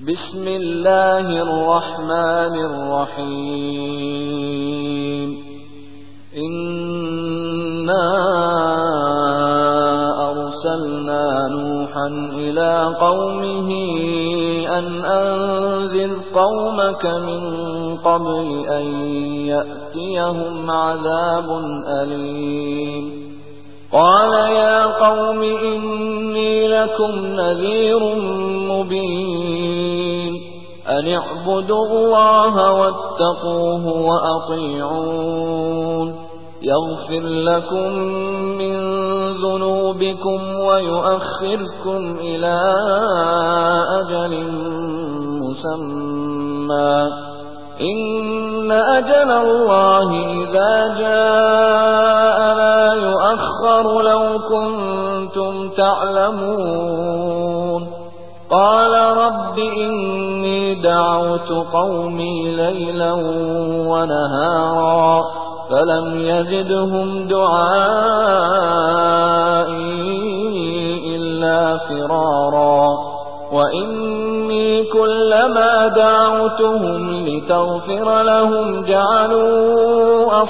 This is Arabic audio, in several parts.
بسم الله الرحمن الرحيم إنا أرسلنا نوحا إلى قومه أن أنذر قومك من قبل أن يأتيهم عذاب أليم قال يا قوم إني لكم نذير مبين أن اعبدوا الله واتقوه وأطيعون يغفر لكم من ذنوبكم ويؤخركم إلى أجل مسمى إن أجل الله إذا جاء لا يؤخر لو كنتم تعلمون قال رب إني دعوت قومي ليلا ونهارا فلم يزدهم دعائي إلا فرارا وإني كلما دعوتهم لتغفر لهم جعلوا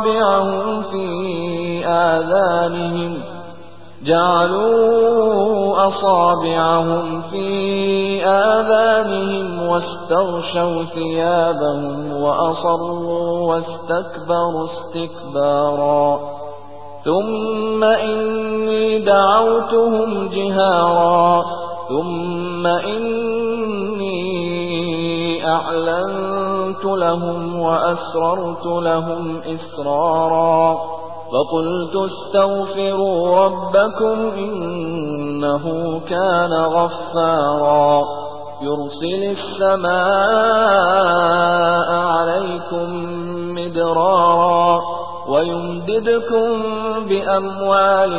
أصابعهم في آذانهم واستغشوا ثيابهم وأصروا واستكبروا استكبارا ثم إني دعوتهم جهارا ثم إني أعلنت لهم وأسررت لهم إسرارا فقلت استغفروا ربكم إنه كان غفارا يرسل السماء عليكم مدرارا ويمددكم بأموال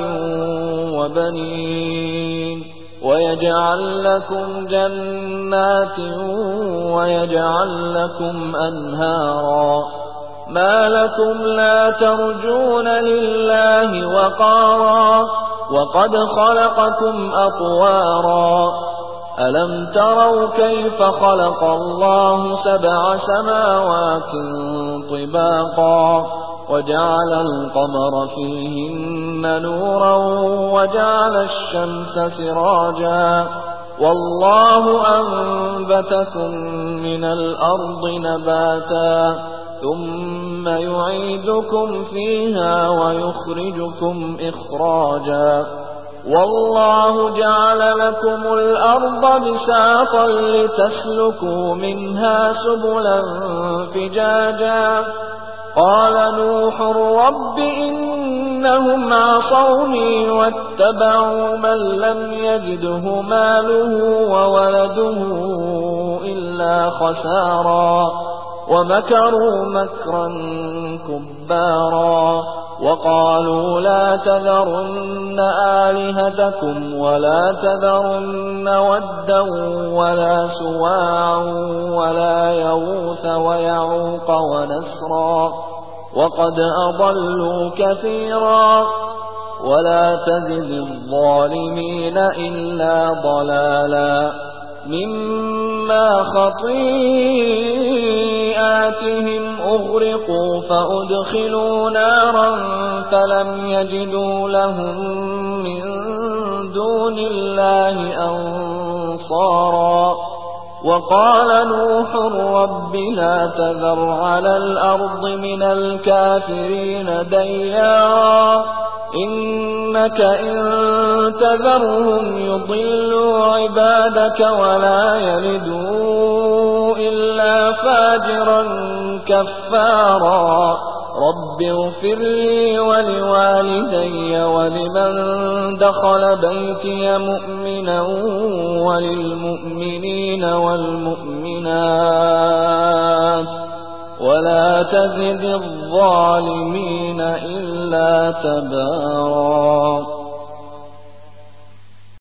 وبنين ويجعل لكم جنات ويجعل لكم أنهارا ما لكم لا ترجون لله وقارا وقد خلقكم أطوارا ألم تروا كيف خلق الله 7 سماوات طباقا وجعل القمر فيهن نورا وجعل الشمس سراجا والله أنبتكم من الأرض نباتا ثم يعيدكم فيها ويخرجكم إخراجا والله جعل لكم الأرض بساطا لتسلكوا منها سبلا فجاجا قال نوح رب إنهم عصوني واتبعوا من لم يجده ماله وولده إلا خسارا ومكروا مكرا كبارا وقالوا لا تذرن آلهتكم ولا تذرن ودا ولا سواعا ولا يغوث ويعوق ونسرا وقد أضلوا كثيرا ولا تزد الظالمين إلا ضلالا مما خطيئاتهم أغرقوا فأدخلوا نارا فلم يجدوا لهم من دون الله أنصارا وقال نوح رب لا تذر على الأرض من الكافرين ديارا إنك إن تذرهم يضلوا عبادك ولا يلدوا إلا فاجرا كفارا رب اغفر لي ولوالدي ولمن دخل بيتي مؤمنا وللمؤمنين والمؤمنات ولا تزد الظالمين إلا تبارا